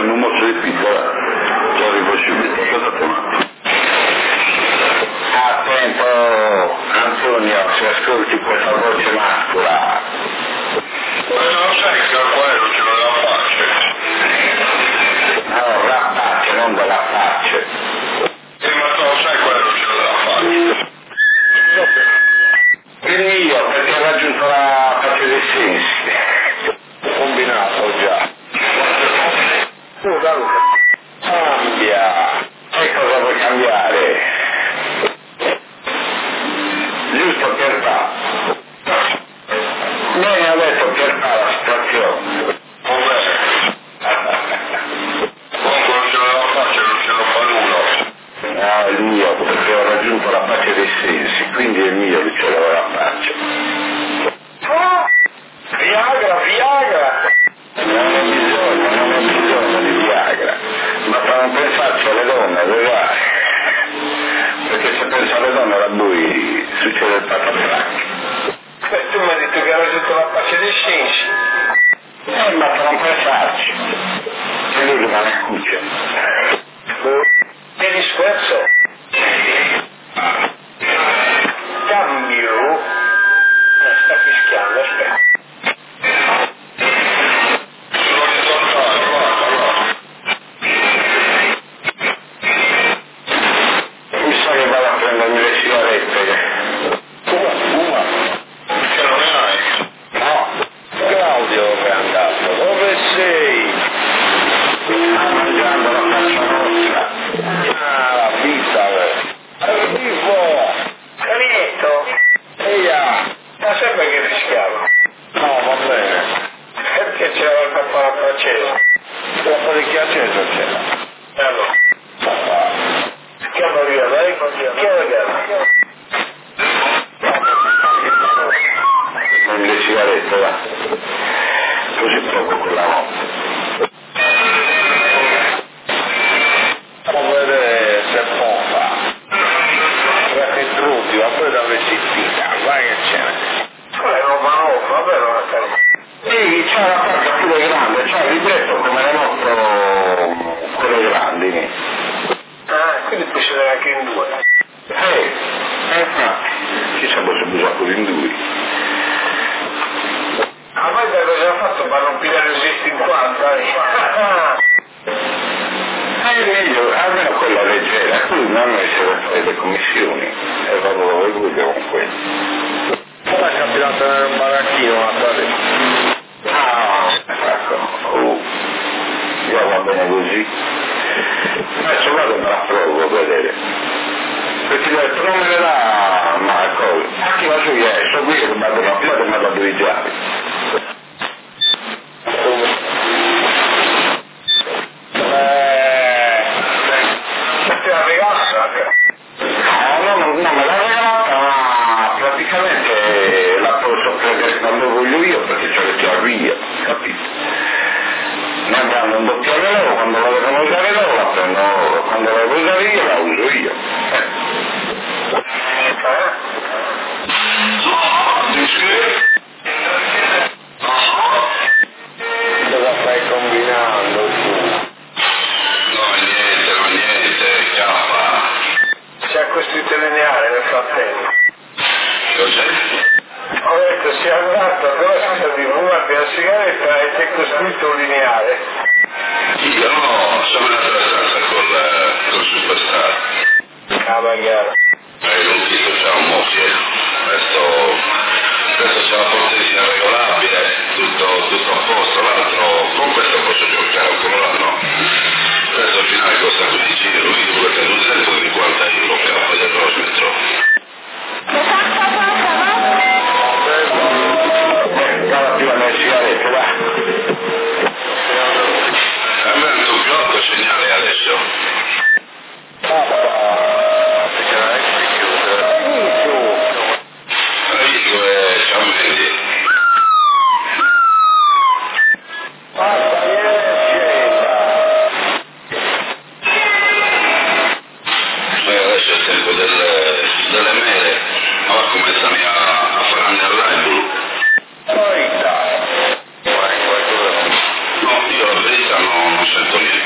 un mozzo di pizza, già arrivo subito, aspettate un attimo. Attento, Antonio, se ascolti questa voce mascola. Ma non sai che quello ce lo dà faccia. No, rapace, non della faccia. Ma tu non sai quello ce lo dà faccia. Il mio, perché ha raggiunto la pace dei sensi. Combinato già. Scusa Luca. Cambia. E cosa vuoi cambiare? Giusto per fa. Bene, ha detto per fa la situazione. Comunque non ce lo dà faccia, non ce lo fa nulla. No, il mio, perché ho raggiunto la pace dei sensi, quindi è il mio che ce l'ho la faccia. Viagra! Non ho bisogno di Viagra, ma per non pensarci alle donne, dove perché se penso alle donne da lui succede il patafracco. Beh, tu mi hai detto che hai raggiunto la pace dei sensi. Ma per non pensarci, e lui rimane a cuccia. Vieni scherzo. Cambio. Sta fischiando, aspetta. Mi sa che vado a prendermi le sigarette. Fuma. Che non ne hai? No. Claudio è andato. Dove sei? Sta mangiando la faccia nostra. Ah, la pizza. Arrivo. Carietto. Eia. Ma sempre che fischiavo. No, va bene. Perché c'era il cappello francese? Un po' di chiacchiere c'era. Allora. Chiama via, dai. Chiama via. Non le sigarette, va. Così poco quella notte. Come vedere se pompa. Perché trucchi, ma poi da vestita, vai che c'è. Non va vabbè, non la sai. Sì, c'è la faccia pure grande, c'è il libretto come le nostre, quelle grandi. Ah, quindi puoi scendere anche in due. Infatti, chissà se bisogna pure in due. Ma poi da cosa ha fatto per non pigliare il gesto in quanto? È meglio, almeno quella leggera, qui non hanno essere fare le commissioni e vado dove voglio con quello. Ora è capitato nel baracchino, ma ecco, io va bene così. Adesso vado e me la provo a vedere. Perché ho detto non me ne dà Marco, anche la sua so qui che vado a più ma da due giorni. No, me l'ha regalata, ma praticamente la posso prendere quando voglio io perché ce le tiro via, capito? Ne andranno un doppione loro, quando la devono usare loro la prendo loro, quando la devo usare io la uso io. Cosa stai combinando tu? No, niente, chiappa. Si è costruito lineare nel frattempo. Cos'è? Ho detto si è andato, però si è di fumare la sigaretta e si è costruito un lineare. Io no, sono andato alla stanza col superstar. Ah, magari. Non chiedo già un mocchio. Questo c'è la portesina regolabile, tutto a posto, l'altro con questo posso giocare ancora l'anno. Questo al finale costa 15 euro, quindi perché 250 euro capo del rosmetro. Dalla prima nel sigarette, va. A me non più alto segnale adesso. Perché non è che si chiude. Aiuto e ciao Mendi. Adesso è il tempo delle mele, ora cominciano a fare nel Red Bull. No, io la verità non sento niente.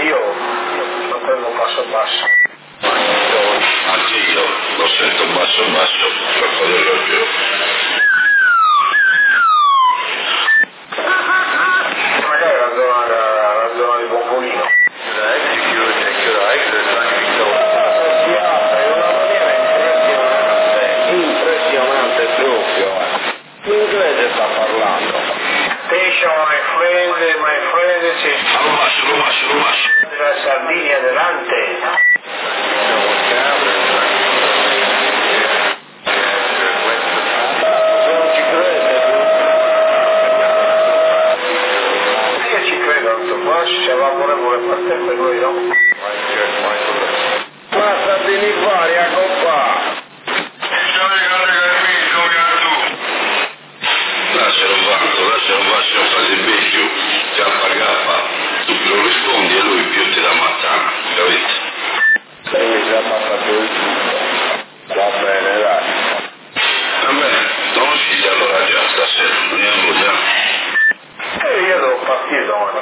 io lo prendo basso basso. Anche io lo sento basso basso, per poterlo più. Magari la zona di Bombolino. Impressionante proprio. L'inglese sta parlando. Attention my friend, sì. Lo bacio. La Sardinia adelante. Se va pure per te, per lui no? Ma Sardini fuori, ecco qua! Lascialo un bacio, fai becchio, K, tu più lo rispondi e lui più ti dà mazzana, capito? Mi si ammazza più il tutto. Va bene, dai. Va bene, non usciti allora già stasera, andiamo già. Io devo partire domani.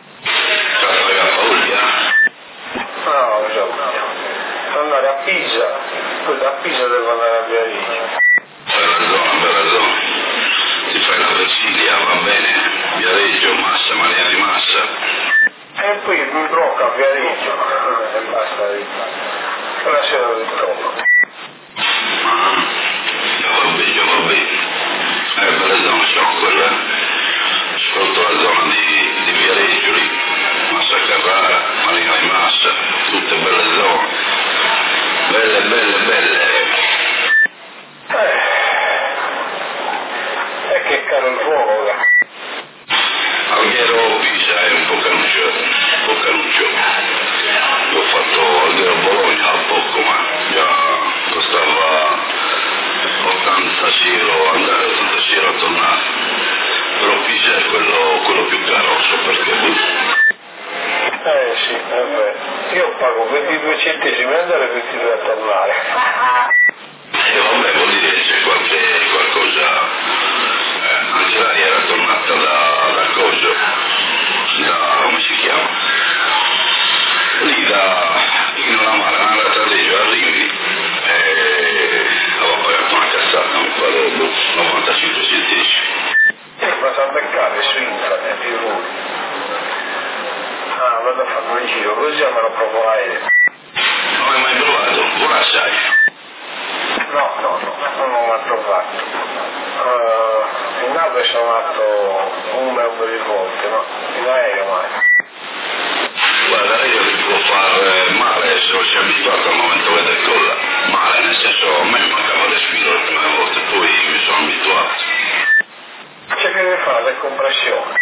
No, devo andare a Pisa, poi da Pisa devo andare a Viareggio. Bella zona. Ti fai la Versilia, va bene, Viareggio, Massa, Maria di Massa. E poi mi blocca a Viareggio, e basta lì. E la sera ritorno. Va bene. Bella zona, c'ho quella, sotto la zona di Viareggio lì, Massa Carrara, Marina di Massa, tutte belle zone, belle. E che caro il fuoco, là. Alghero Pisa è un po' canuccio. L'ho fatto Alghero Bologna a poco, ma già costava 80 euro andare, 80 euro tornare. Però Pisa è quello più caro, so perché. Sì, è vero. Io pago 22 centesimi andare e 22 a tornare. Vabbè, vuol dire che c'è qualcosa. Anche lei era tornata da coso, come si chiama? Lì in una mare, è andata a Reggio, arrivi e aveva pagato una cazzata, mi pare 95 centesimi. Ma sono beccate su internet, i voli. Vado a fare un giro, così me lo provo l'aereo. Non hai mai provato? Ora sai. No, non l'ho mai provato. In nave sono andato un bel di volte, ma in aereo mai. Guarda, l'aereo ti può fare male se non si è abituato al momento che decolla. Male, nel senso, a me mancava respiro le prime volte, poi mi sono abituato. C'è che deve fare la compressione.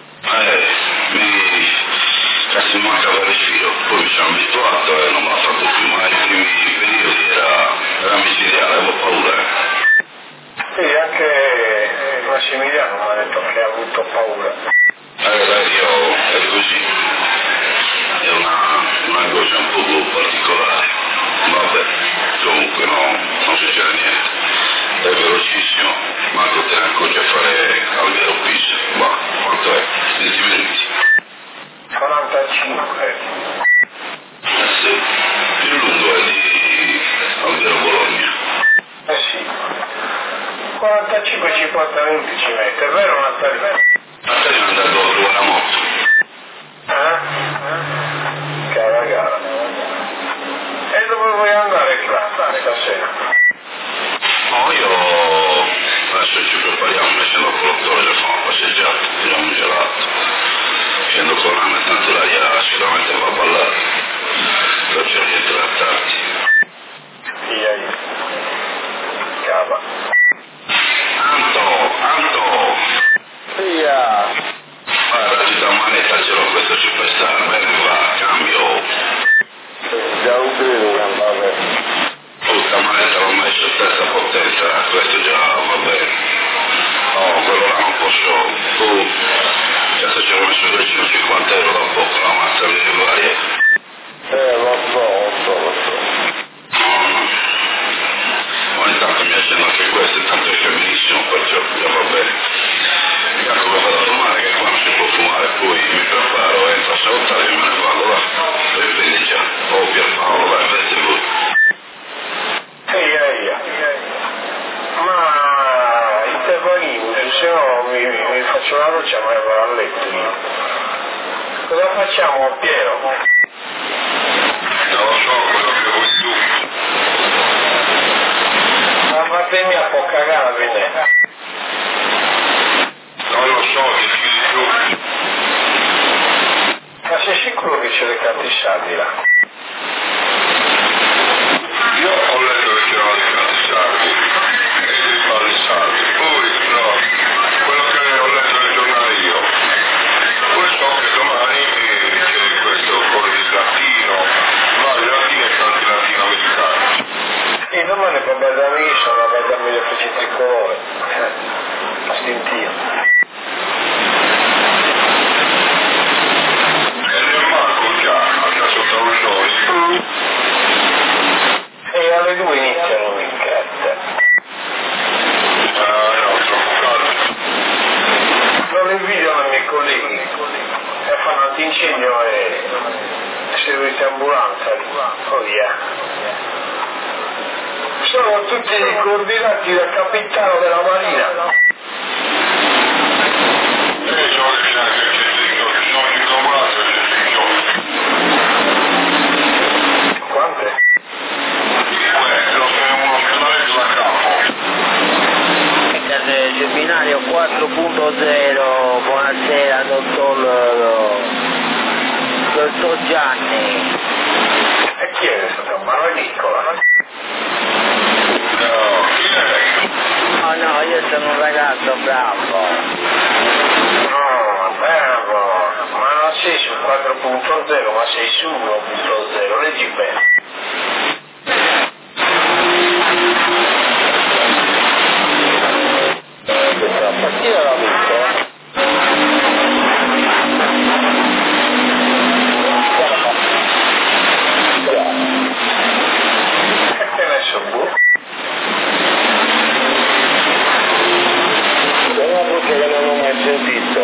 Mi mancava il respiro, poi mi sono abituato e non me l'ha fatto più, ma nei primi periodi era micidiale, avevo paura. Sì, anche Massimiliano mi ha detto che ha avuto paura. L'aereo è così, è una cosa un po' particolare, vabbè, comunque non succede niente, è velocissimo, manco te ne accorgi a fare Alghero Pisa, ma quanto è? 20 minuti. 45. Sì, più lungo è di Alghero Bologna. Sì. 45-50 minuti ci mette, è vero Natalino? Natalino è andato a trovare la moto. Cara gara. E dove vuoi andare stasera? No, io adesso ci prepariamo, mi scendo con l'ottore, facciamo una passeggiata, tiriamo un gelato. Scendo con l'anno, tanto l'aria sicuramente va a ballare, perciò rientrare tardi. Io. Cava. Anto! Sì, facciamo, Piero? Non lo so, quello che vuoi tu. La parte mia può cagare alla fine. Non lo so, decidi tu. Ma sei sicuro che c'è le carte sardi là? Io ho letto che c'erano dei casi sardi e dei balli sardi, poi no, quello che ho letto nel giornale io. Poi so che domani c'è questo coro di latino, vari latini e tanti latinoamericani. E domani per Badami sono a Badami le feci tricolore. A stintino. E nel Marco già, a caso Taurusoni. E alle 2 iniziano le carte. No, troppo caldo. Non invidiano i miei colleghi. E fanno antincendio e servizio ambulanza. Oh via. Sono tutti coordinati dal capitano della Marina. E so che c'è anche il centro, ci sono 5 ambulanze e c'è 5. Quante? Lo sono uno scallaretto da capo. C'è binario 4.0, buonasera dottor Gianni. E chi è questa Maronicola? No, chi è lei? Oh no, io sono un ragazzo bravo. No, bravo. Ma non sei sul 4.0, ma sei su 1.0. Leggi bene. Questa mattina l'ho visto. E te ne so buono. È una voce che non ho mai sentito.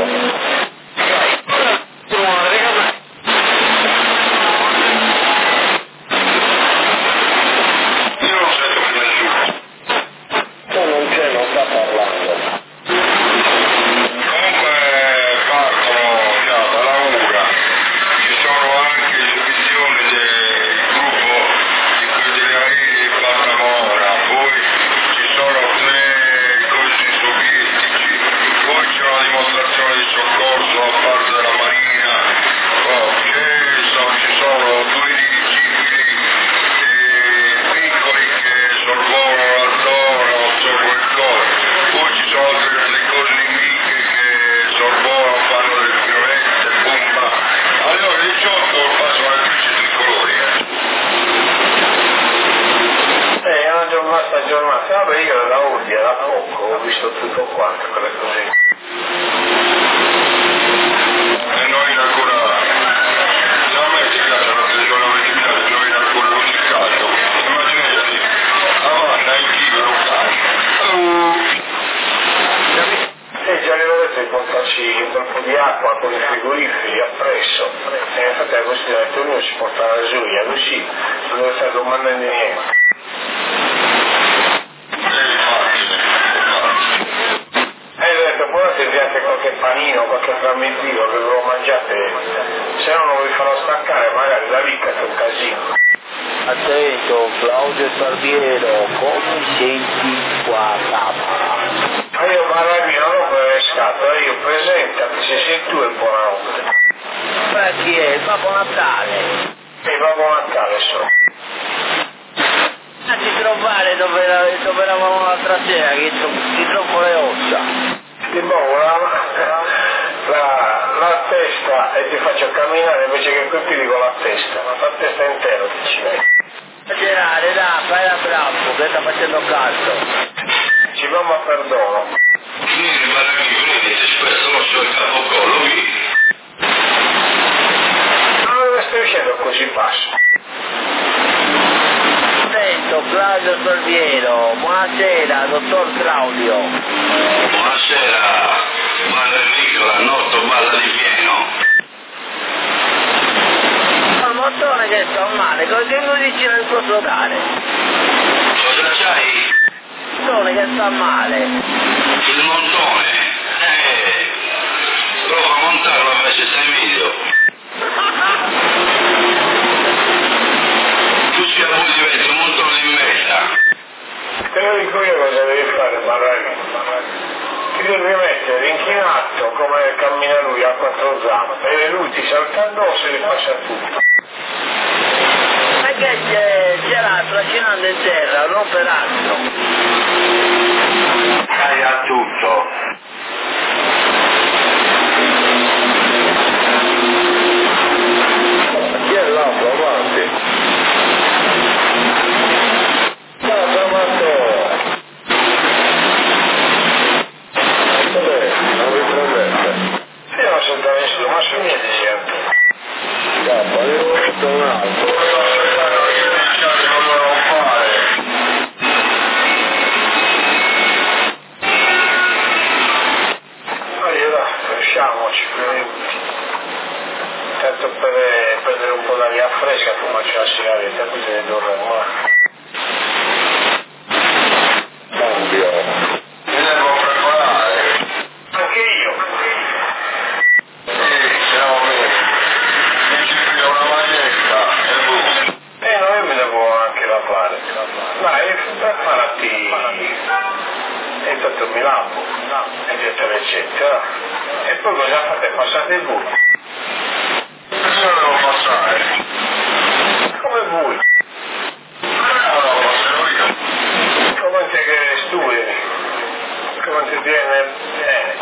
Io non sento più nessuno. Non c'è, non sta parlando. Comunque partono già dalla ora, ci sono anche esibizioni del gruppo di quelli dei Palmamora, poi ci sono 3 cosi sovietici, poi c'è una dimostrazione di soccorso da parte della Marina, ci sono 2 dirigibili piccoli che sorvolano la zona, non so quel cosa, poi ci sono delle cose nemiche che sorvolano, fanno delle piroette, bomba. Alle ore 18 passano le luci tricolori. È una giornata. Vabbè, io da oggi era poco, ho visto tutto quanto, quelle cose. E noi ancora, se a me ti piace la stagione, a me ti piace, noi ancora non ci calcio. Immaginati, Avanna in Kiev non calcio. E già le dovete portarci un bel po' di acqua con i frigoriferi appresso. E infatti la questione è che ognuno si porta la gioia, così non deve stare domandando niente. E ho detto, poi se vi anche qualche panino, qualche tramezzino che ve lo mangiate, se no non vi farò staccare, magari la ricca che è un casino. Attento, Claudio Barbiero, come senti qua, papà? Ma io magari non ho pescato, io presentati, se sei tu il buonanotte. Ma chi è? Il Babbo Natale. E Babbo Natale so. A ti trovare dove eravamo l'altra sera, che ti trovo le ossa. Ti muovo la testa e ti faccio camminare invece che coi piedi con la testa intera ti ci metti. Gerare, dai, fai la bravo, che sta facendo caldo. Ci vamo a perdono. Vieni, venite, spesso non so il capocollo, vieni. Ma dove stai uscendo così basso? Attento, Claudio Barbiero, buonasera, dottor Claudio. Buonasera, Madre Nicola, Notto balla di pieno. Ma il montone che sta male, cosa mi dici nel posso dare? Cosa c'hai? Il montone che sta male. Il montone? Prova a montarlo invece stai video. Tu sia voi diventi un montone di merda. Te lo dico io cosa devi fare, Barrani. Ti devi mettere inchinato come cammina lui a quattro zampe e lui ti salta addosso e gli passa tutto. Ma che c'era trascinando in terra, non per altro. Dai a tutto. Chi è l'altro avanti? Ciao, Matteo. Non vi prendete? Io non sento nessuno, ma su niente gente. Cappa, io ho visto un altro. Lasciamoci per minuti. Tanto per prendere un po' d'aria fresca, fumarci la sigaretta, qui te ne dovremmo. Cambio. Mi devo preparare. Anche io. Sì, siamo bene. Mi ci più una maglietta e boh. No, io mi devo anche lavare. Dai, preparati. E tanto mi lavo, eccetera, eccetera. E poi cosa fate? Passate il buco. Io devo passare. Come voi? No, lo passerò io. Come te che studi? Come ti viene bene?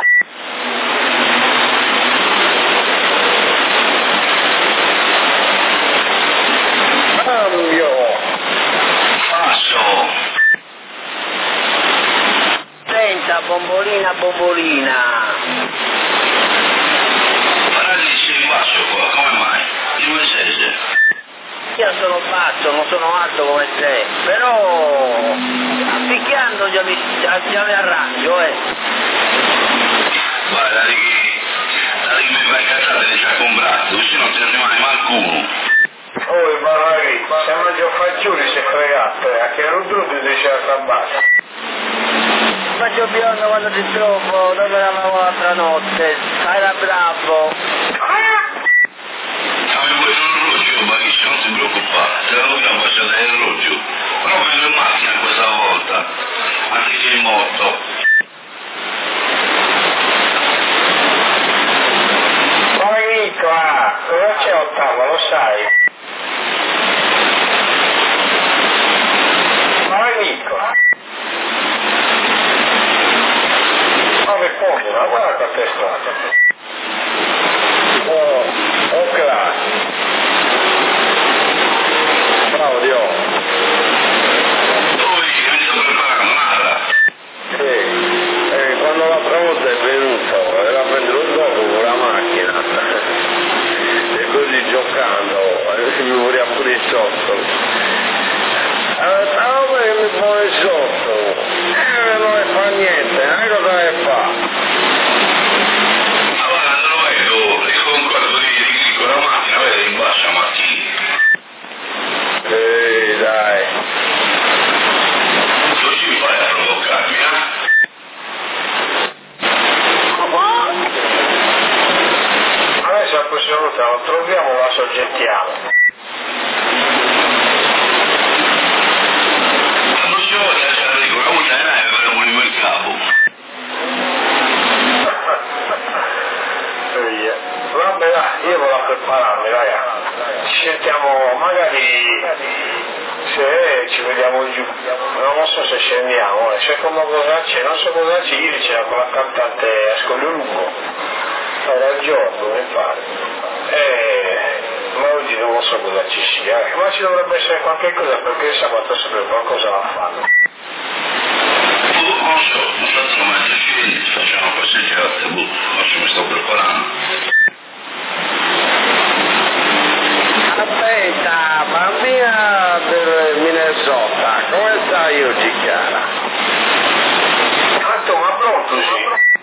Cambio! Passo. Senta, bombolina, bombolina. Paragli sei basso qua, come mai? Di dove sei? Io sono basso, non sono alto come te, però picchiando già mi arrangio, Guarda, da che mi fai casare di c'ha comprato, così non te ne rimane mai alcuno. Oh, il Barrari, se non gli facciuli si è fregato, a che non tu ti dice la bassa. Faccio biondo quando ti trovo, dove eravamo l'altra notte, era bravo. Mi vuoi un roggio, ma che non ti preoccupare, te la dobbiamo passare il roggio. Però prendo in macchina questa volta, anziché in moto. Marito, cosa c'è Ottavo, lo sai? Marito. Ma rispondi, ma guarda qua testa. Oh, classe. Bravo Dio. Poi mi sto preparando, nada. Sì, quando l'altra volta è venuto, era venuto dopo con la macchina. E così giocando, mi voleva pure sotto. Allora che mi pone sotto. Non ne fa niente, cosa ne fa? Allora lo vedo, e concordo di con la macchina, vedi, in bassa mattina. Dai. Così fai a provocarmi, Adesso la prossima volta lo troviamo, la soggettiamo. La prossima volta c'è dico, la volta è avremo il capo. Vabbè dai, io vado a prepararmi, ragazzi. Ci sentiamo magari se ci vediamo giù. Non so se scendiamo, se come cosa c'è, non so cosa c'è, ieri c'era con la cantante a Scoglio Lungo. Era il giorno, mi pare. Ma oggi non so cosa ci sia, ma ci dovrebbe essere qualche cosa perché il sabato sempre qualcosa la fanno. Non so, non mai scendi, facciamo passeggiate, non so, mi sto preparando. Aspetta, bambina del Minnesota, come stai oggi, Chiara? Tanto, ma pronto, sì?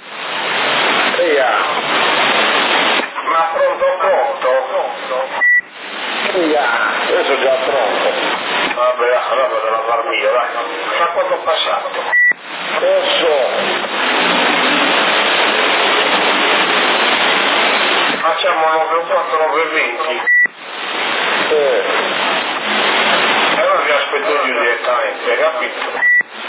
Ma pronto? Io sono già pronto. Vabbè, allora vado a far mio, dai. Fra quanto ho passato? Lo so. Facciamo 9,4-9,20. Allora vi aspetto io direttamente, capito?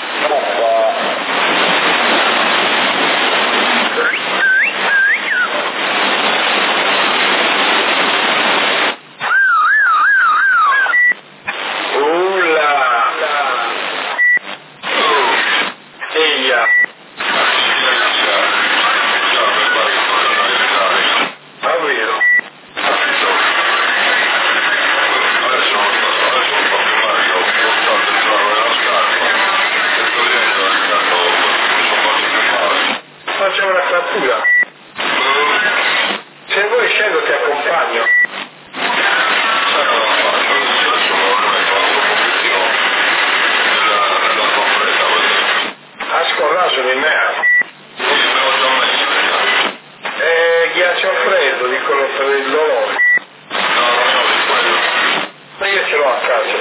Se vuoi scendo ti accompagno. A scorraso di me. Ghiaccio freddo di quello per il dolore. Ma io ce l'ho a casa.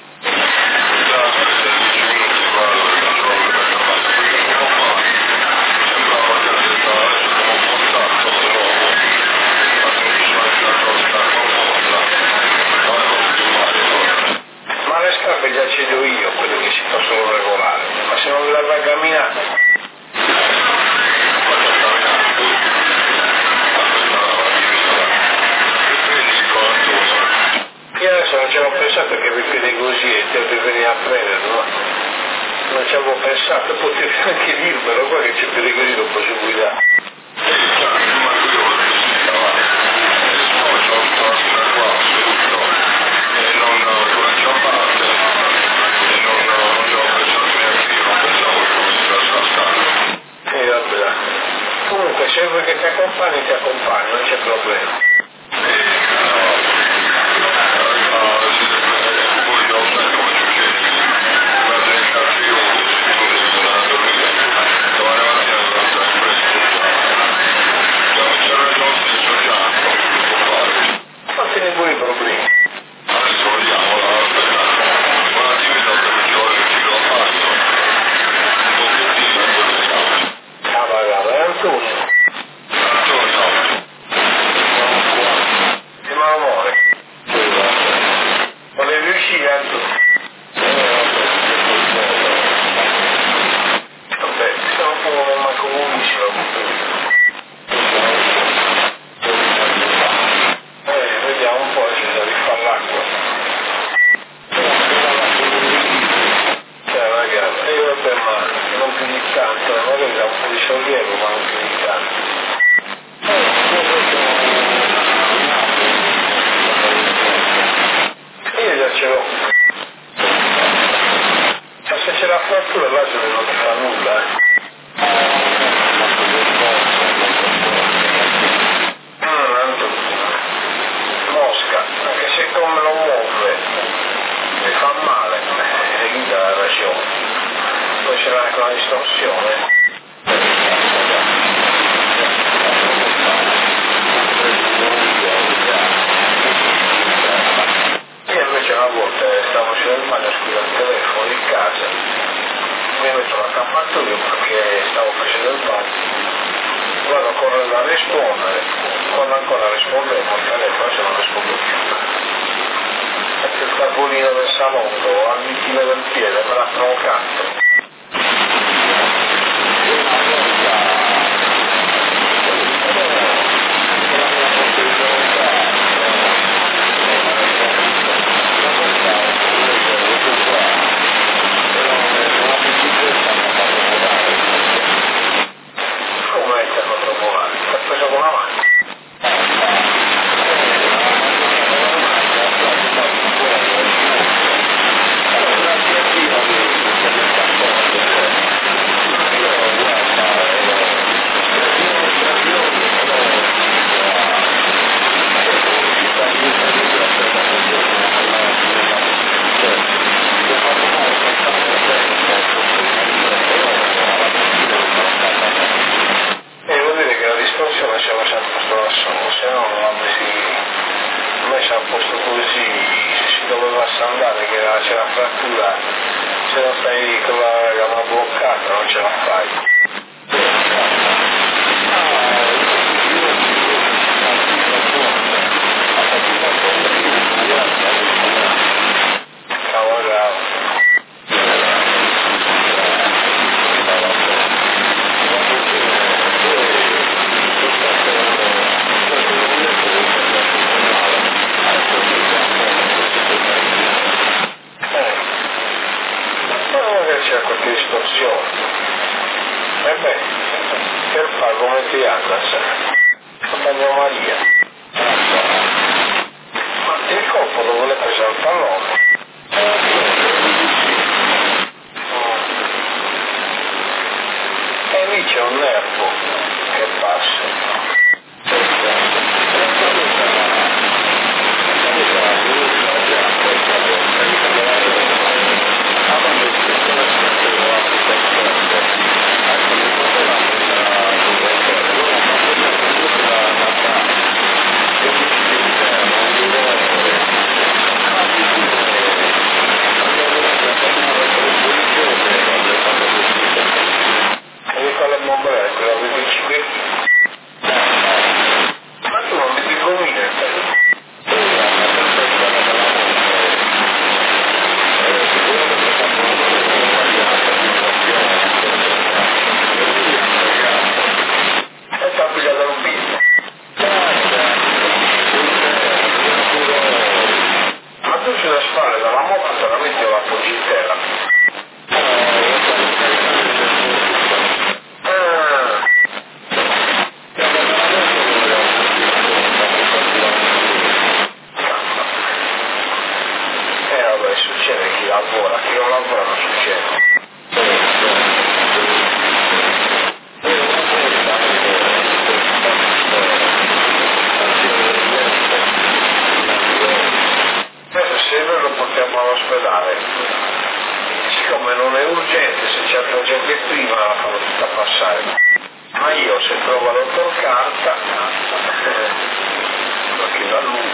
Già ce li ho io, quelli che si possono regolare, ma se non le vai a camminare. Io adesso non ci avevo pensato che vi vedi così e devi venire a prenderlo, non ci avevo pensato, potevi anche dirmelo, qua che c'è più così non posso guidare. Comunque se vuoi che ti accompagni, non c'è problema. Fatene pure i problemi. Adesso vediamo una attività per il giorno che ci lo faccio. Ah, va, è Antonio. Di Malamore. Volevi uscire Antonio? Vabbè, siamo un po' manco convinci la cultura. Vediamo un po' se c'è di fare l'acqua. Ragazzi, io vabbè, ma non più di tanto, magari da un po' di sollievo, ma non più di tanto. Io già ce l'ho. Ma se c'è la frattura là non ti fa nulla, Mosca, anche se come lo muove mi fa male, le guida la ragione. Poi c'era anche una distorsione. Io invece una volta stavo facendo il bagno, scusa il telefono di casa, mi metto l'accappatoio perché stavo facendo il bagno. Vado correndo a rispondere, quando ancora rispondevo al telefono se non rispondo più. Perché il tavolino del salotto al mitino del piede me l'ha provocato. Come ti hanno troppo male? Ti ha preso con la mano? Devo dire che la distorsione ci aveva sempre posto da solo, se no non avresti messo a posto così, se si doveva andare che c'è la frattura, se non stai con la gamba bloccata non ce la fai. qualche distorsione. E beh, per fare come ti andas, compagno Maria. Ma il colpo lo vuole prendere al pallone. E lì c'è un nervo che passa. Siccome non è urgente, se c'è altra gente prima la fanno tutta passare, ma io se trovo la dottor Carta lo chiedo a lui.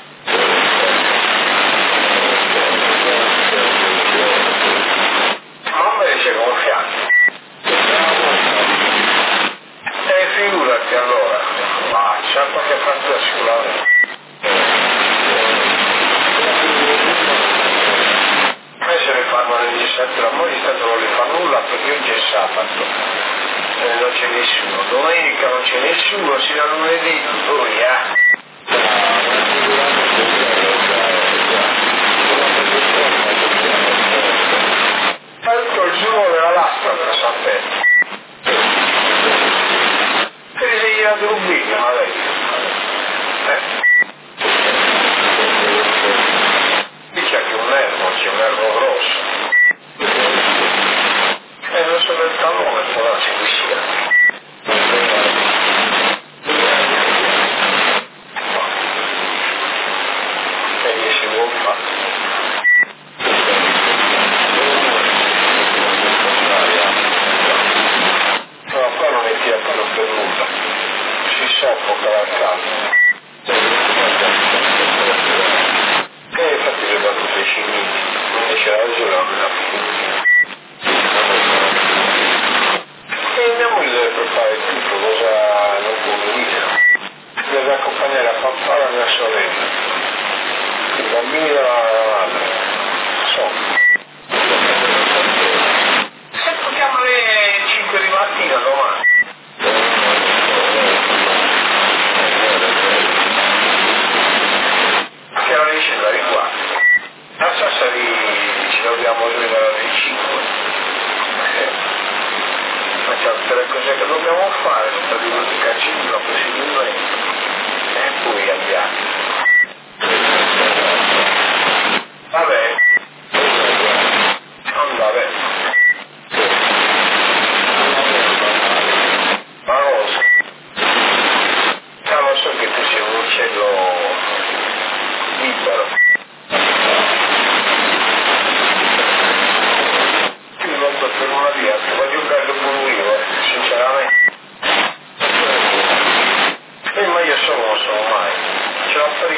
Mamma dice gonfiante. E figurati allora, ma c'è qualche fattura sicuramente. Se ne fanno le legislature, a noi Stato non le fa nulla perché oggi è sabato, non c'è nessuno, domenica non c'è nessuno, sino a lunedì poi tanto il giorno della lastra me la sapete. E se gli ha rubini, ma lei? Dice che un nervo, c'è un nervo grosso. E non so del tallone, può darsi che sia. E gli si gonfa. No, qua non è tira più per nulla. Si soffoca la calma. E infatti le battute ai cimini, invece la ragione non la fine. E mia moglie deve preparare tutto, cosa non può dire. Deve accompagnare a papà mia sorella, i bambini della madre. Se tocchiamo alle 5 di mattina domani. Che ora dice da riguardo. A Sassari ci dobbiamo svegliare alle 5. Facciamo tutte le cose che dobbiamo fare, tutta di musica civile, possibilmente. E poi andiamo. Vabbè. Non va bene. Ma cosa? Lo so che tu sei un uccello libero. Io non so per una via, ti voglio giocare pure io, sinceramente. Ma io so non sono mai. Ce l'ho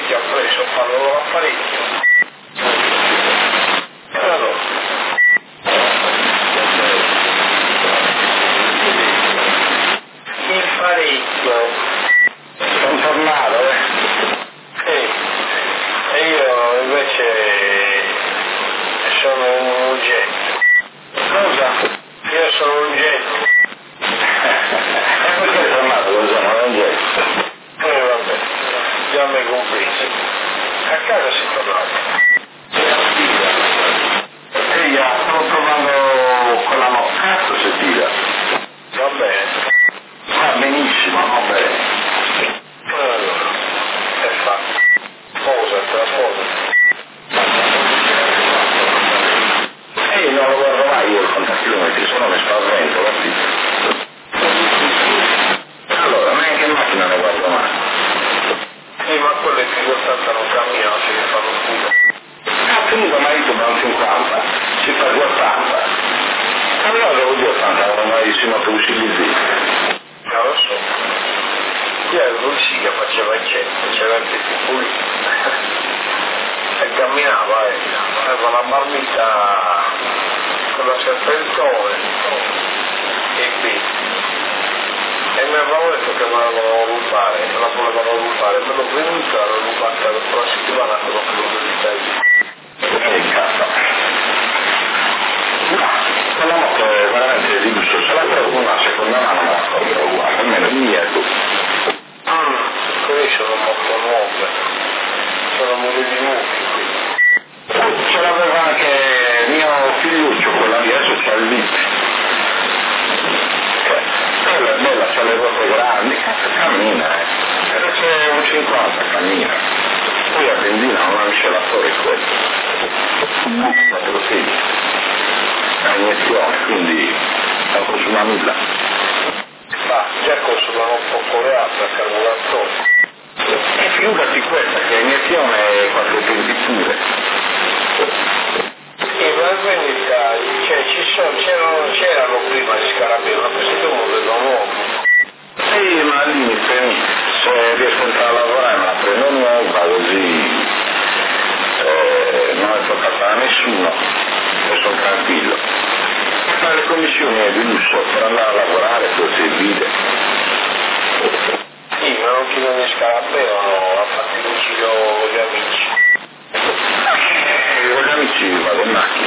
non mi spavento, capito? Allora, neanche in macchina ne guardo mai. Sì, ma quelle più di 80 non camminano, si fanno scusa. Appunto, marito da un 50, si fa 80. Allora devo dire 80, non ho mai si autobusi lì. Non lo so. Io ero così che faceva il centro, c'era anche più pulito. E camminava, aveva una marmita con la serpentone e qui. E mi avevano detto che me la volevano rubare, me la volevano rubare, me l'ho venuta, l'ho rubata la settimana quello che l'ho venuta io. Cazzo. No, quella moto è veramente di lusso, se la trovo una seconda mano me la compro uguale, almeno mia e tu. Quelle sono moto nuove, sono modelli nuovi qui. Ce l'aveva anche mio figliuccio, quella lì, adesso c'ha il VIP. Quella è bella, c'ha le ruote grandi, cazzo cammina, Però c'è un 50, cammina. Poi a benzina non ha miscelatore quello. Ma te lo sei. È un'iniezione, quindi non consuma nulla. Ma già consumano un po' coreato al carburatore. E figurati questa che iniezione è qualche tempi pure. Sì, ma in vendita, cioè c'erano prima gli scarabei, ma questo è un modello nuovo. Sì, ma al limite, se riesco a entrare a lavorare me la prendo nuova, così non è toccata a nessuno e sono tranquillo. E fare le commissioni è di lusso per andare a lavorare così vide. Sì, ma non chiedono gli scarabei, a farti un giro con gli amici. Con gli amici vado in macchina.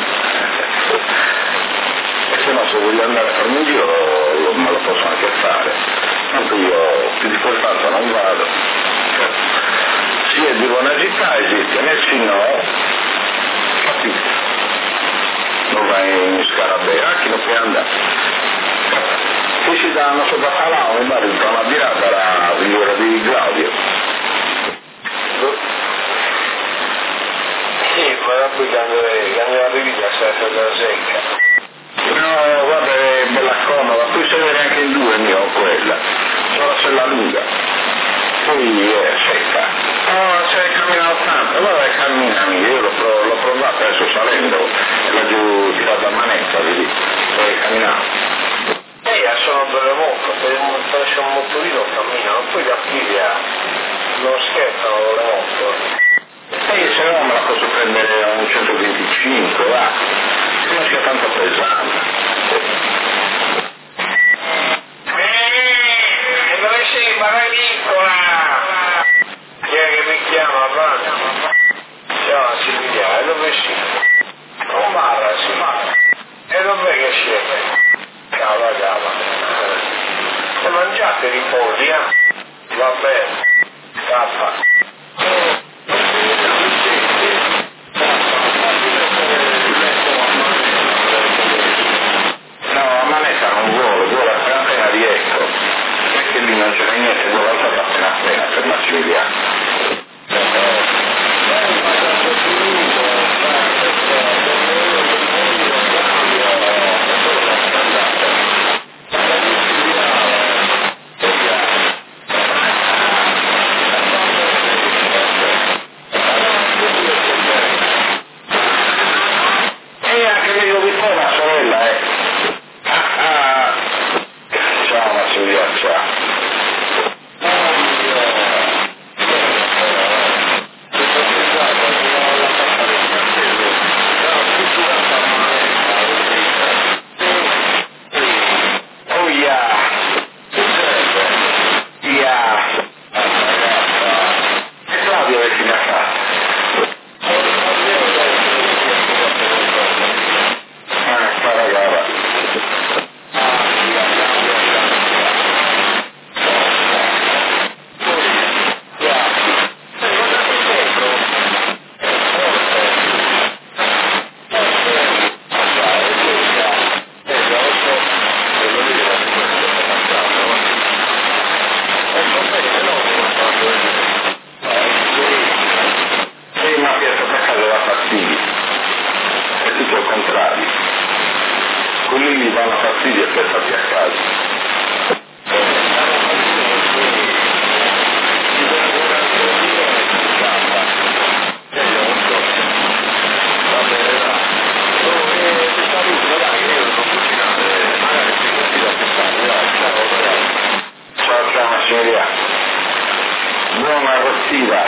E se no se voglio andare a farmi un giro me lo posso anche fare. Tanto io più di quel tanto non vado. Sì, è di buona città esiste, nel sì no, capito? Non vai in scarabea, chi non puoi andare. Se si danno sopra Palao, mi pare una birata la figura di Claudio. Sì, ma da poi quando arrivi a essere della secca. No, guarda, è bella comoda, puoi sedere anche in due mio quella, solo se la lunga, poi è secca. No, se cammina tanto, allora camminami, io l'ho provato adesso salendo, e l'ho giù tirata a manetta, vedi, e camminavo. Sono belle moto, per essere un motorino camminano, poi da Piglia non scherzano le moto. E se no me la posso prendere a un 125, va, se non sia tanto pesante. E dove sei, Baranicola? Chi è che mi chiama, Vanno? Ciao, Silvia, e dove sei? Non barra, sì. E dov'è che siete? Cava. Se mangiate riposi, va bene. Cappa. No, a manetta non vuole appena riesco. Non è che lì non c'è niente, vuole alzare appena, fermarci via. quelli gli danno fastidio e per farti a casa. Buona rottiva.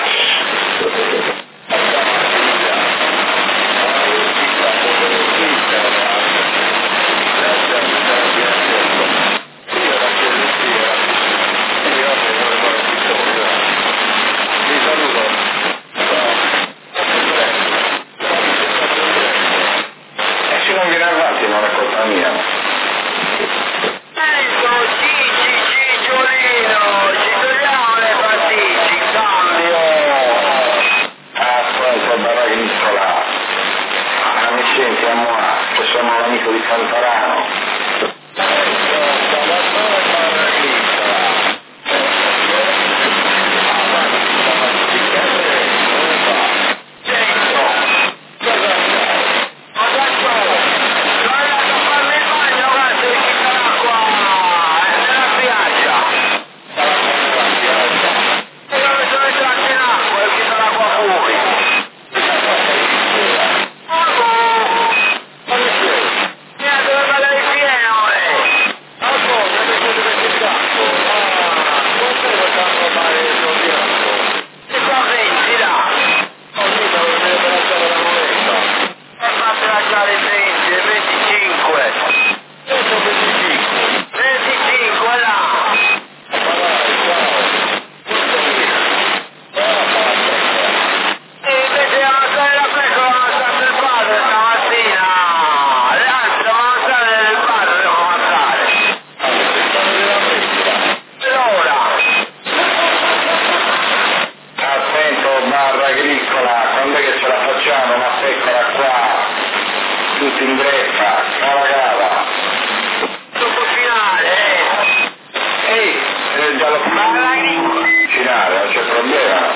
E se non viene avanti non è colpa mia. Siamo che sono l'amico di Cantarano. Tutti in greffa, cava. Dopo finale, già lo finale, non c'è problema.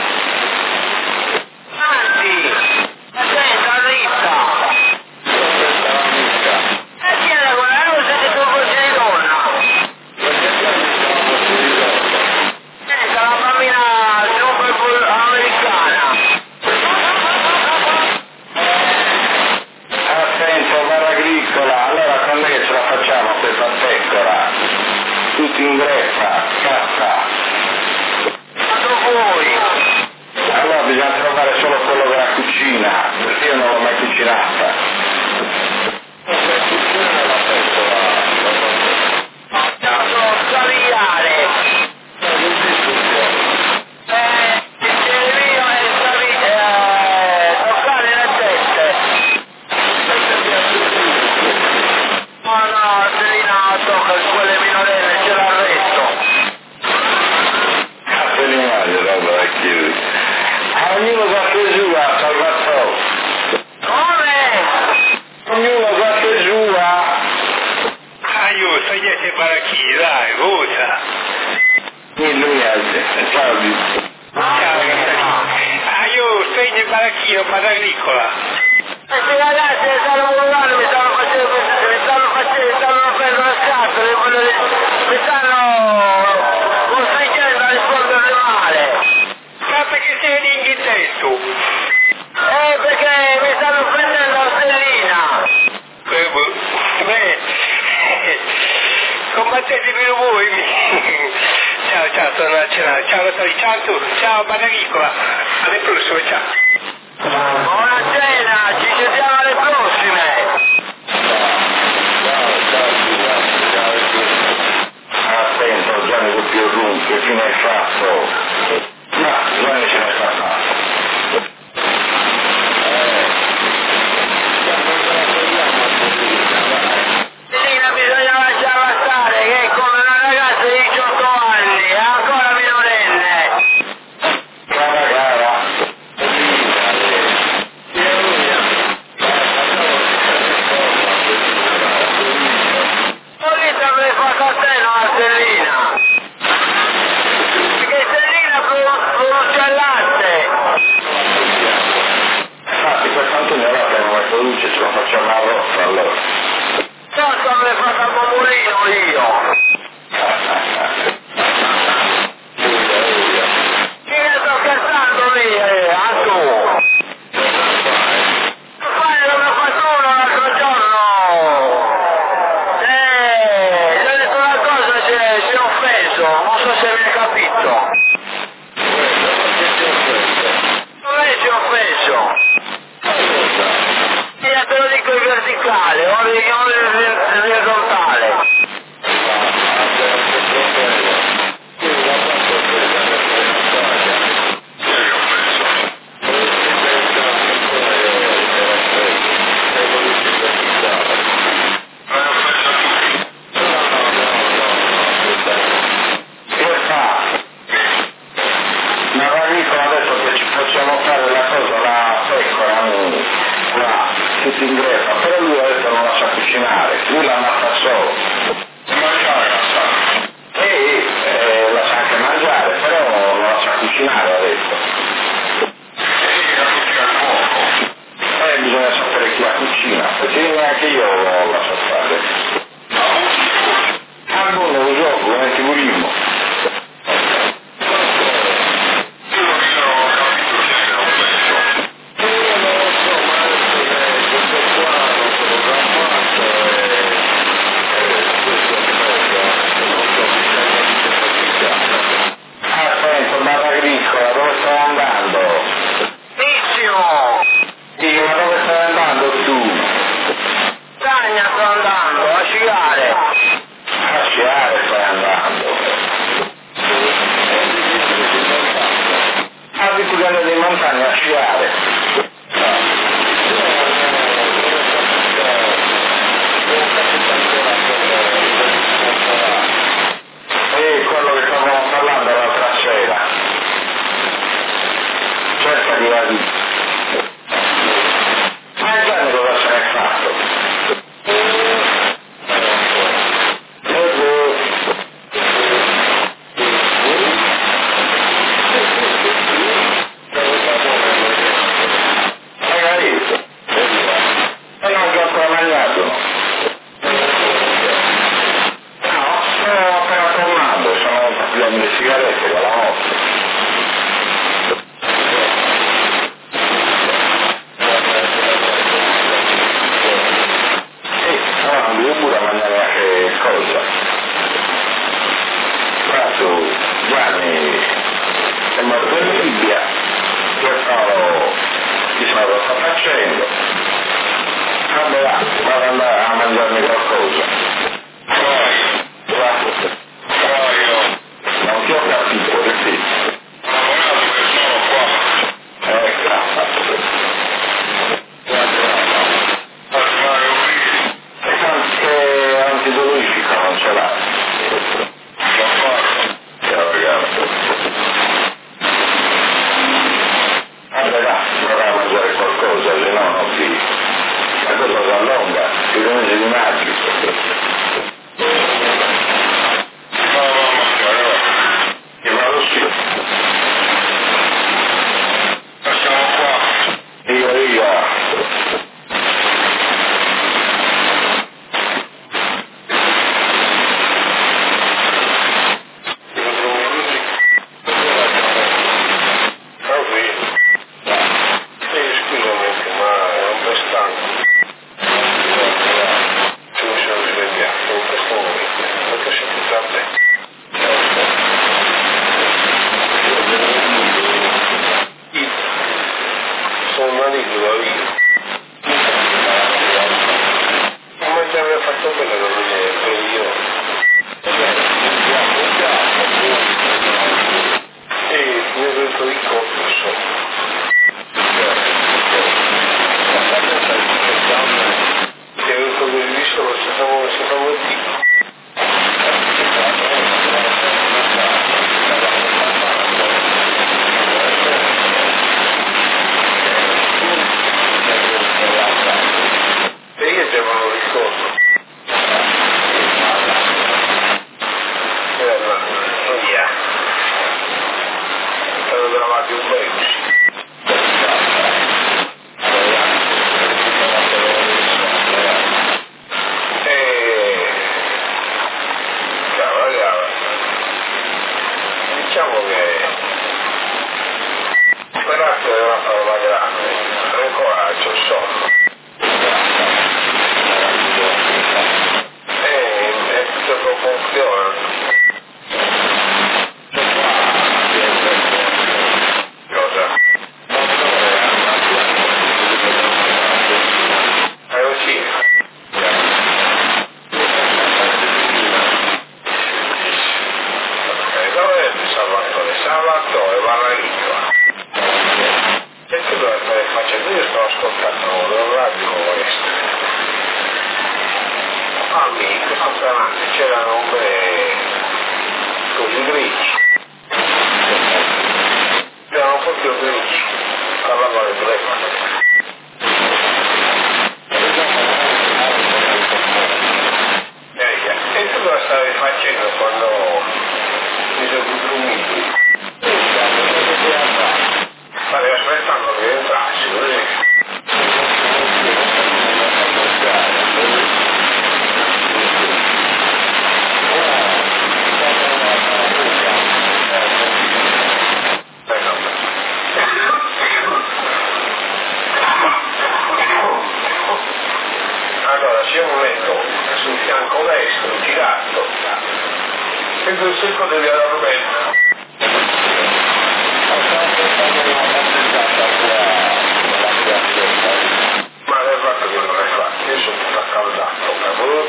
Anzi, aspetta, dritta. E tiene quella luce che tu fosse di donna. La bambina super americana. Allora quando è che ce la facciamo questa pecora? Tutti in greffa, cazza. Quando vuoi. Allora bisogna trovare solo quello della cucina, perché io non l'ho mai cucinata. Devo scavigliare. Il mio è toccare le teste. No, Selina tocca quelle minorenne, ce l'arresto. Selina, roba da chiudere. Ognuno sa che giura, Salvatore. Come? Ognuno sa che giura. Io so niente baracchi, dai, cosa? Ciao. Ciao, io sto in baracchino, padre agricola. Questi ragazzi mi stanno volando, mi stanno prendendo le scatole, mi stanno costringendo a rispondere male. Ma perché sei in Inghilterra tu? Perché mi stanno prendendo la stellina. Beh, combattete per voi. Ciao, sono a cena. Ciao, ciao, padre agricola. Alle prossime, ciao. Buona cena, ci vediamo alle prossime. Attento, Gianni con più rum, che fine hai fatto? Ma Gianni ce l'hai fatta. Selina bisogna lasciarla stare, che è come una ragazza di 18 anni, è ancora minorenne. Cara. Solita avrei fatto a te, no, a Selina. Perché Selina produce il latte. Infatti, per quanto ne va che non è produce, ce lo facciamo a rossa allora. Tanto avrei sono io. Chi ne sto scherzando lì, Antu? Fai come ho fatto uno l'altro giorno. Gli ho detto una cosa, si è offeso, non so se avete capito. Lei si è offeso. Io te lo dico in verticale, o in orizzontale. Tutti in greffa, però lui adesso non la sa cucinare, lui la ammazza solo. Mangiare la sa. La sa anche mangiare, però non la sa cucinare adesso. La cucina al fuoco. Bisogna sapere chi la cucina, perché neanche io la so fare. Ah, buono, lo gioco, non è figurismo. Delle montagne a sciare. E quello che stavamo parlando l'altra sera. Cerca di ma il giorno cosa se n'è fatto? Le sigarette con la notte. No, io pure a mangiare anche cosa. Tanto Gianni è morto in Libia, questo chissà cosa sta facendo. Allora vado ad andare a mangiarmi qualcosa. Non ti ho capito, perché? Sono qua. Anche antidolorifico non ce l'ha. L'ho fatto. Ciao ragazzi. Allora, proviamo a mangiare qualcosa, se no non ti... La cosa si allunga, si riunisce di maggio. c'è un letto sul fianco destro, girato, e sul secco di via Roberta. Ma è fatto che non è fatto, io sono tutto accaldato, cavolo.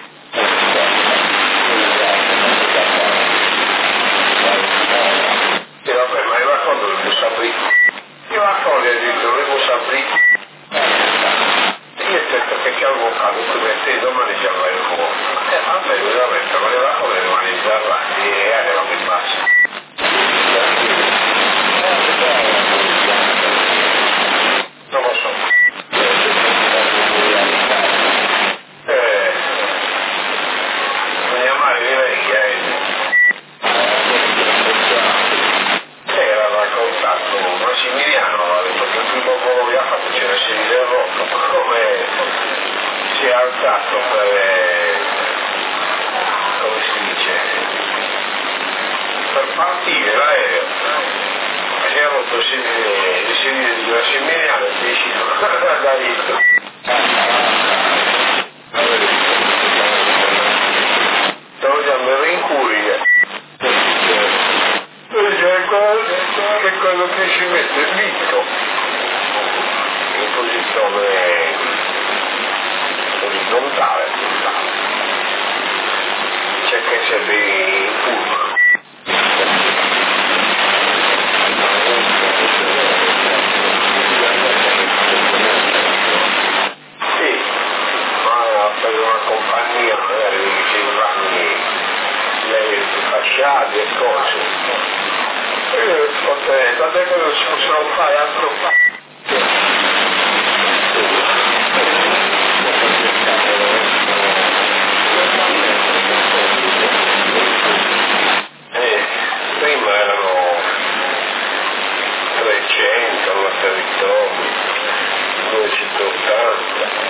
E vabbè, ma io racconto del bus aprito. Io racconto del bus aprito. Io ho detto che c'è un avvocato, tu metti domani già vai il fuoco. Vabbè, veramente, ma io racconto le mani già avanti e arrivano in basso. Non lo so. Mia madre era raccontato Massimiliano, ha detto che il primo volo che ha fatto c'era Silvio del Rocco, come si è alzato come si dice, per partire l'aereo. Si è rotto il sedile di Massimiliano e si è da lì. Stavo già andando in curia. Che quello che ci mette il dito in posizione orizzontale, c'è che serve in curva. Sì, ma per una compagnia magari di 5 anni lei fasciati e cose. Tant'è che non si possono fare altro. Prima erano 300 alla territorio, 280.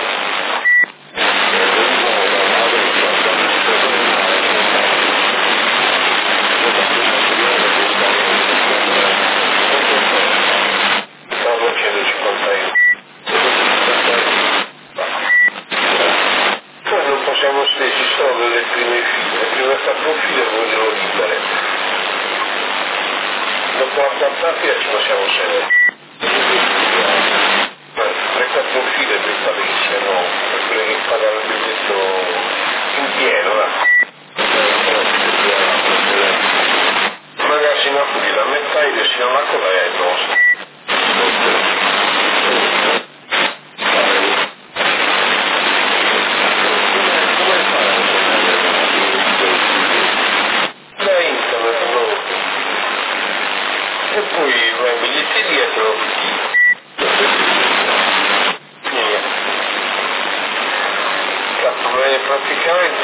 Noi non possiamo stessi solo delle prime file, le prime 4 file vogliono libere. Dopo la quarta fila ci possiamo sedere. Le 4 file per iniziano, per quelle che pagano il biglietto in pieno, magari si apri la metà e si non la coda è nostra. E poi i biglietti dietro praticamente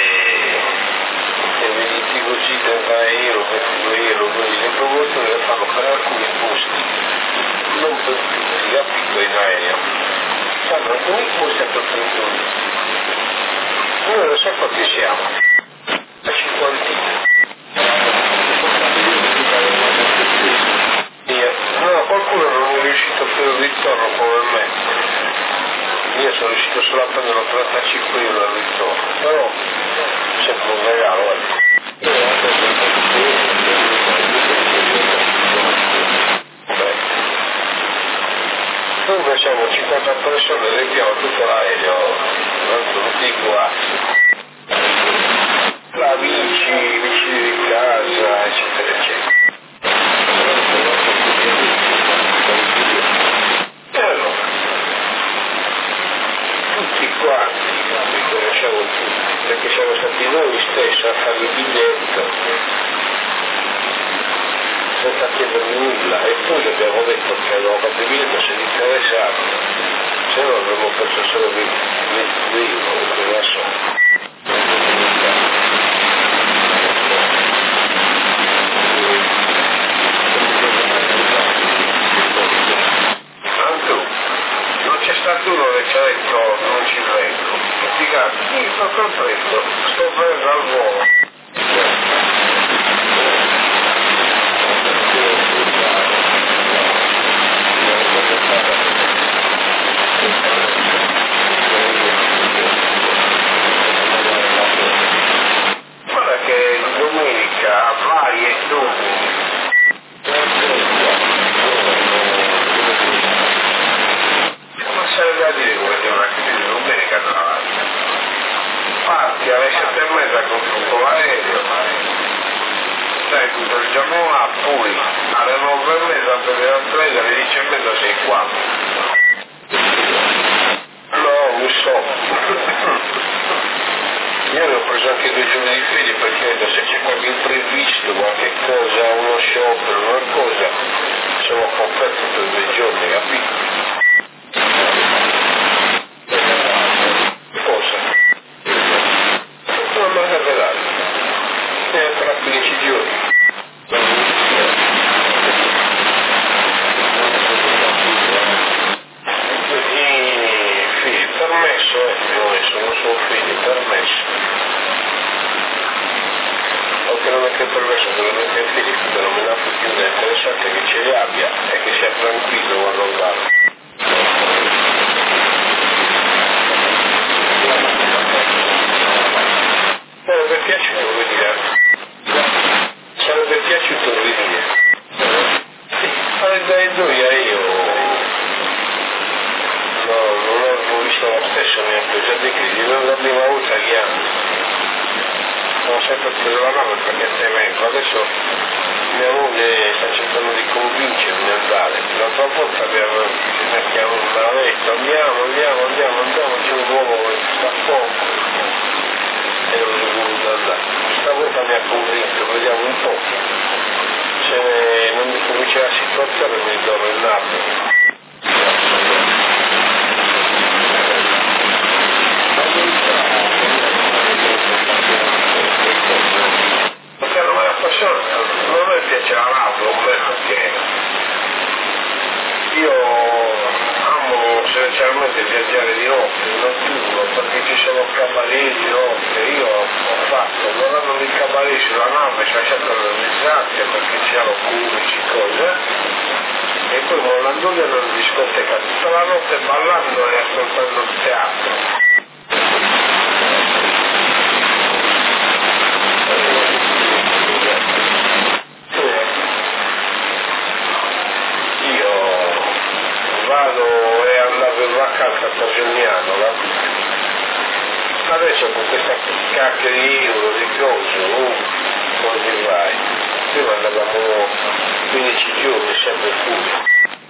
se vedi così 30 euro, 22 euro, così le promozioni le fanno per alcuni posti, non per tutti, a picco in aereo, fanno alcuni posti a 31. Noi non so quanti siamo, a 50. No, qualcuno non è riuscito più al ritorno come me. Io sono riuscito solo a prendere 35 euro al ritorno, però sempre un regalo, Comunque siamo 50 persone, riempiamo tutto l'aereo, tutti qua. Amici, vicini di casa, eccetera, eccetera. Tutti quanti li conosciamo tutti, perché siamo stati noi stessi a fare il biglietto senza chiedere nulla, e poi abbiamo detto che avevamo fatto il biglietto se li interessava, se no avremmo perso solo 20 euro, non la so. C'è stato uno che ci ha detto non ci vengo, sì, sto contento, sto prendendo al volo. giorno là poi alle 9:30 per le 3 alle 10:30 sei qua. No, lo so. Io ne ho preso anche 2 giorni di ferie perché se c'è qualche imprevisto, qualche cosa, uno sciopero, una cosa, sono coperto per 2 giorni, capito? Cosa? Non manca l'aria. E tra 15 giorni. Permesso, non sono figli, permesso. Anche non è che permesso, solamente ai figli, perché non mi dà più interessante che ce li abbia e che sia tranquillo quando andare. Sarebbe piaciuto venire. Sarebbe piaciuto venire. Sì, fare da gioia io. No, non avevo visto lo stesso neanche, già di crisi, non la prima volta che ho sempre preso la nave perché è tremendo. Adesso mia moglie sta cercando di convincermi ad andare. L'altra volta me l'ha detto, andiamo, c'è un uomo che sta poco e non sono voluto andare. Stavolta mi ha convinto, vediamo un po'. Se non mi comincia la situazione mi ritorno in Napoli. Non mi piace la Napoli perché io amo essenzialmente viaggiare di notte, di notturno, perché ci sono cabaret di notte. Io ho fatto, guardando dei cabaret sulla nave, ci ho lasciato le disgrazie perché c'erano comici, cose, e poi volando via nella discoteca tutta la notte ballando e ascoltando il teatro. Vado e andavo in vacanza a Torgioniano, adesso con questa cacchio di euro, di cose, come vai? Prima andavamo 15 giorni sempre fuori.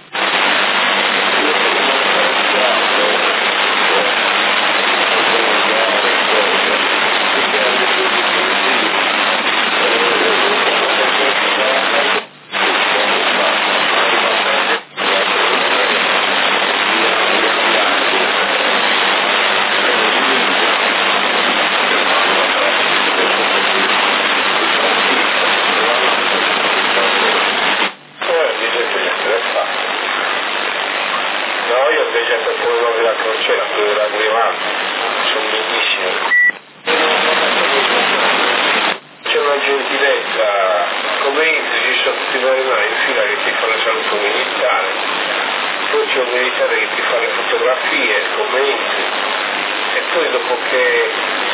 No, io ho viaggiato con uno della crociera, quello della Grivante, sono bellissimi. C'è una gentilezza, come Inter, ci sono tutti i marinai in fila che ti fanno il saluto militare, poi c'è un militare che ti fa le fotografie, come Inter, e poi dopo che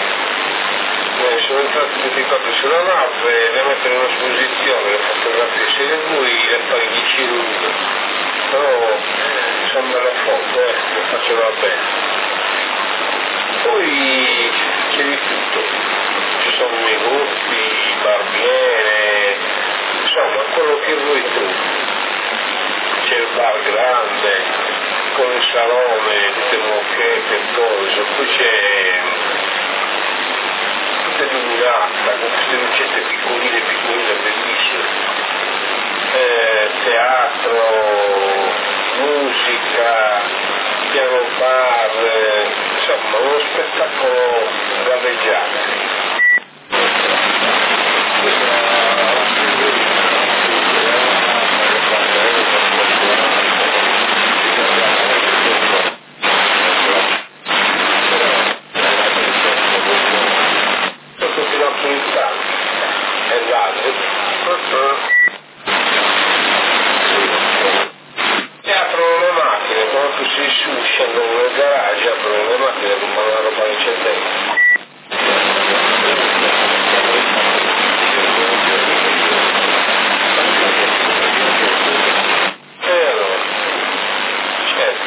sono entrati tutti quanti sulla nave, le mettono in esposizione, le fotografie, se le vuoi le paghi 10 euro, però sono belle foto, le faceva bene. Poi c'è di tutto, ci sono i gruppi, barbiere, insomma quello che vuoi tu. C'è il bar grande, con il salone, tutte moquette e cose, poi c'è tutta illuminata, con queste lucette piccoline, bellissime. Teatro, musica, piano bar, insomma uno spettacolo galleggiante. Tutti i napolitani e l'altro. Aprono le macchine, quando tu sei su, scendono nel garage, aprono le macchine e rubano la roba che c'è dentro. E allora, certo.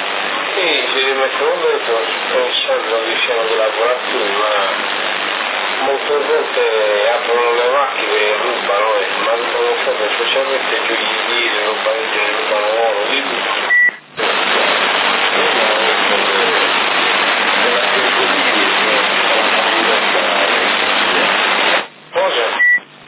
Sì, ci rimettono dentro pensando che siano dei lavoratori, ma molte volte aprono le macchine e rubano e mandano fuori, specialmente gioiellieri, rubano oro, di tutto. Cosa?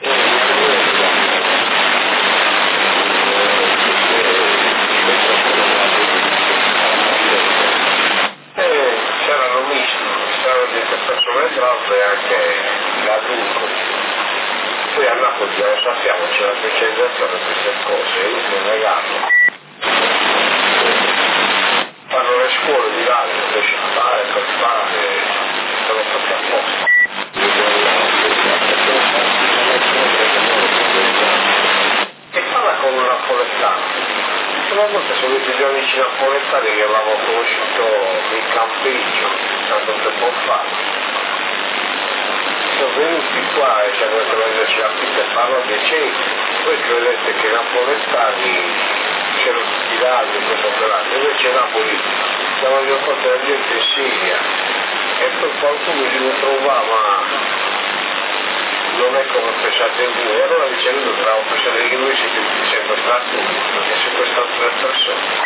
C'erano misti, stavano di questa sovrassalto e anche l'adulto. Poi a Napoli già lo sappiamo, c'è la specializzazione in queste cose, io sono negato. Fanno le scuole di là, le città e per fare, sono fatte apposta. E parla con un napoletano. Una volta sono venuti due amici napoletani che avevamo conosciuto in campeggio, tanto tempo fa. Sono venuti qua e ci hanno detto che la pizza parlano decenti. Voi credete che i napoletani c'erano tutti là in questo operato, invece Napoli siamo già fatto la gente in Siria e poi qualcuno ci lo trova, ma non è come pensate voi. E allora dice lui dobbiamo pensare che lui siete sequestrati perché sequestrano 3 persone.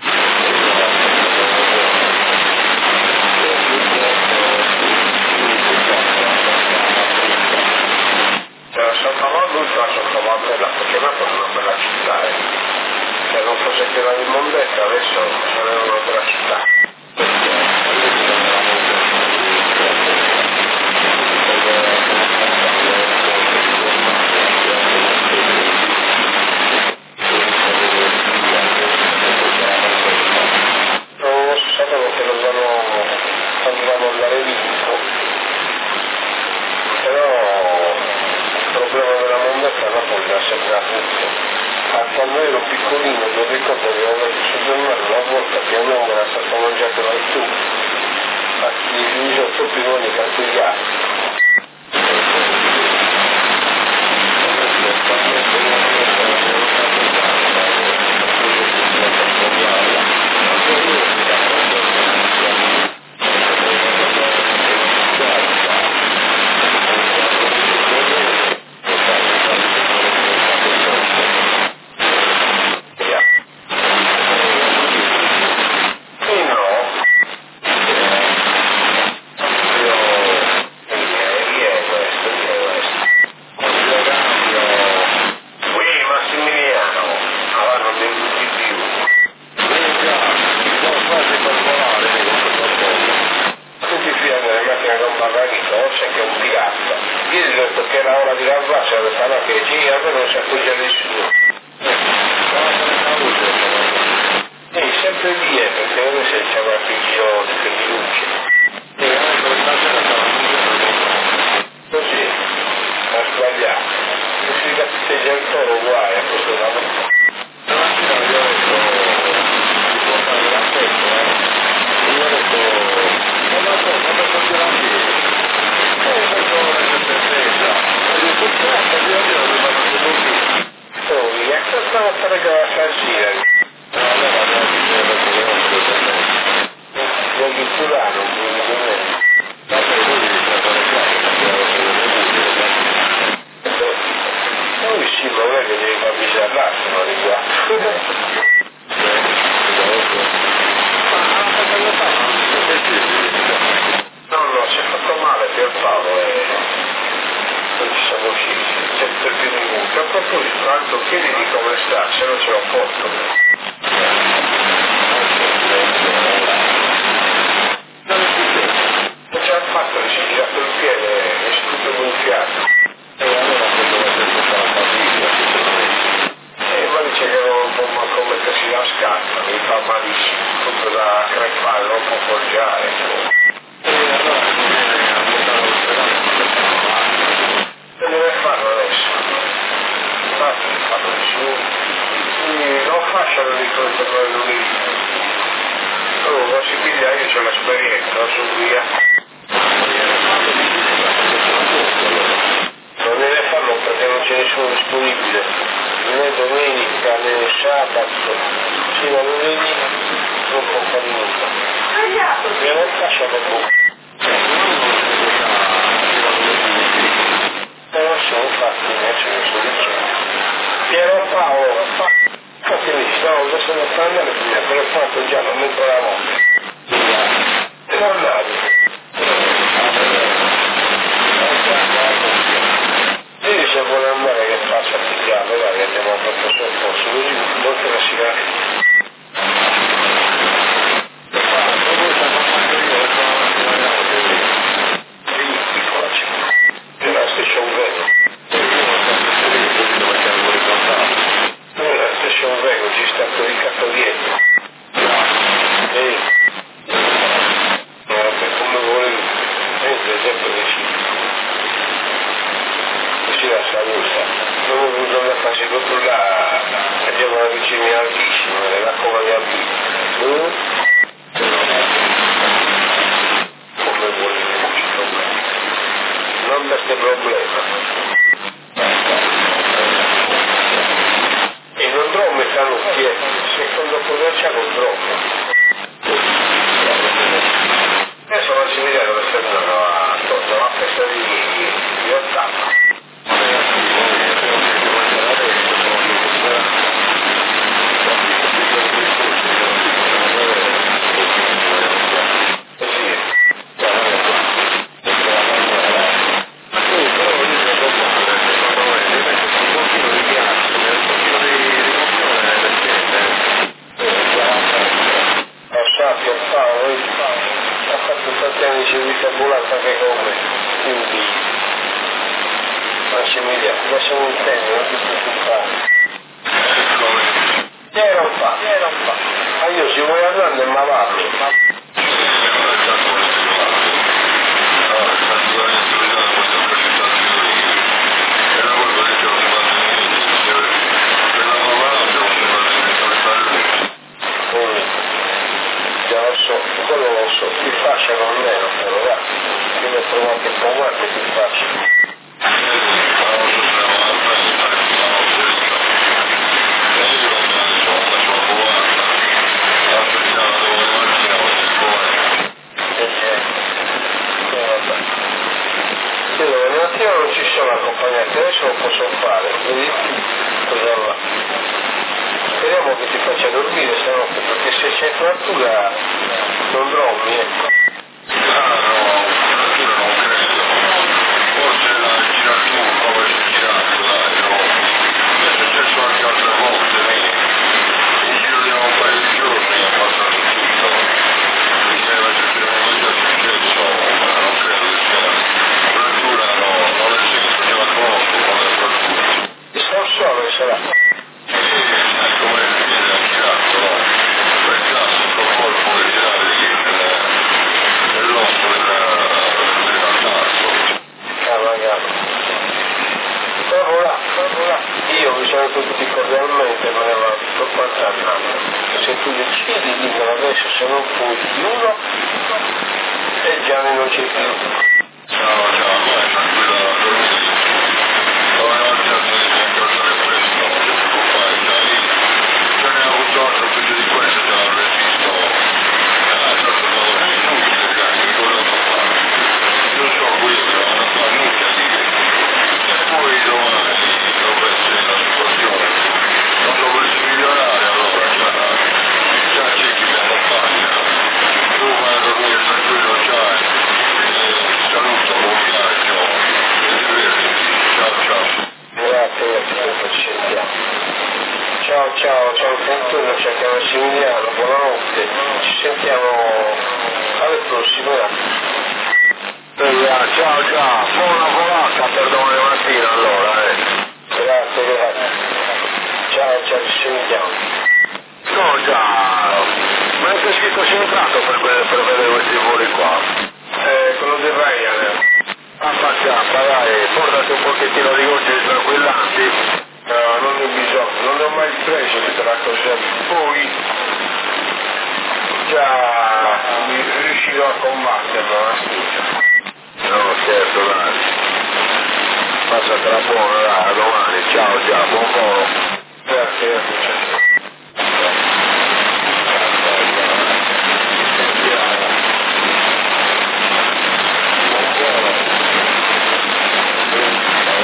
Santa Margherita, Santa Margherita, perché Napoli è una bella città, se non fosse che la immondezza adesso sarebbe una bella città. Non sapevo che dovevamo andare lì, però il problema della mondezza a Napoli l'ha sempre avuto. Quando ero piccolino mi ricordo che avevo letto sul giornale una volta che un uomo era stato mangiato dal tubo, infatti gli sono tutti i nomi cartigliati. sono andare via, per il fatto già non mi trovavo. E non andare. E se vuole andare che faccia pigliare, dai, che abbiamo fatto soccorso, così non te la si va.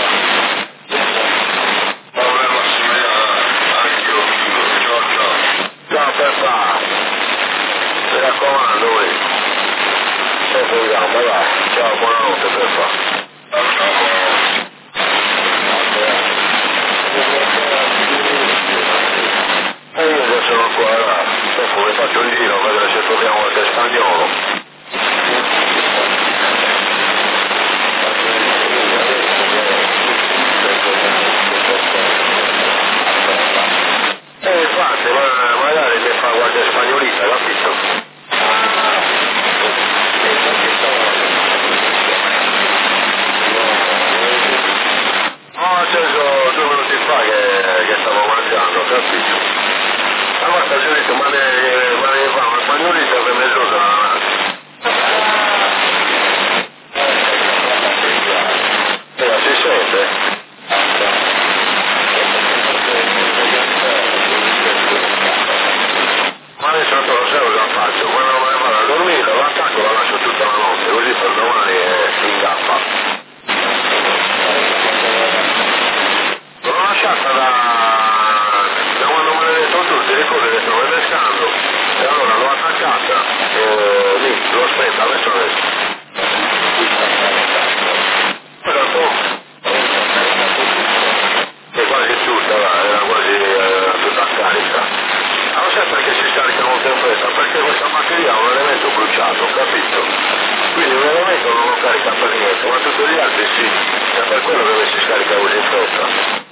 Ciao ciao. programma, dai. Ciao, buonanotte, per fa. Io già sono qua, dopo mi faccio un giro, vedere se troviamo qualche spagnolo. Infatti, magari mi fa qualche spagnolita, capito? No, nel senso, 2 minuti fa che stavo mangiando, capito? Ma stagione, ma ne fa una spagnolita per mezz'ora. Si sente? Ma adesso non lo so cosa faccio, quando me ne vado a dormire, l'attacco la lascio tutta la notte, così per domani si ingappa. L'ho lasciata da quando me ne hai detto tu, ti ricordi che stavo pescando, e allora l'ho attaccata, e lì, l'ho spenta, adesso. Però tu, è quasi tutta, era quasi tutta carica. Ma non sai perché si scarica molto in fretta? Perché questa batteria ha un elemento bruciato, capito? Quindi un elemento non lo carica per niente, ma tutti gli altri sì, è per quello che si scarica così in fretta.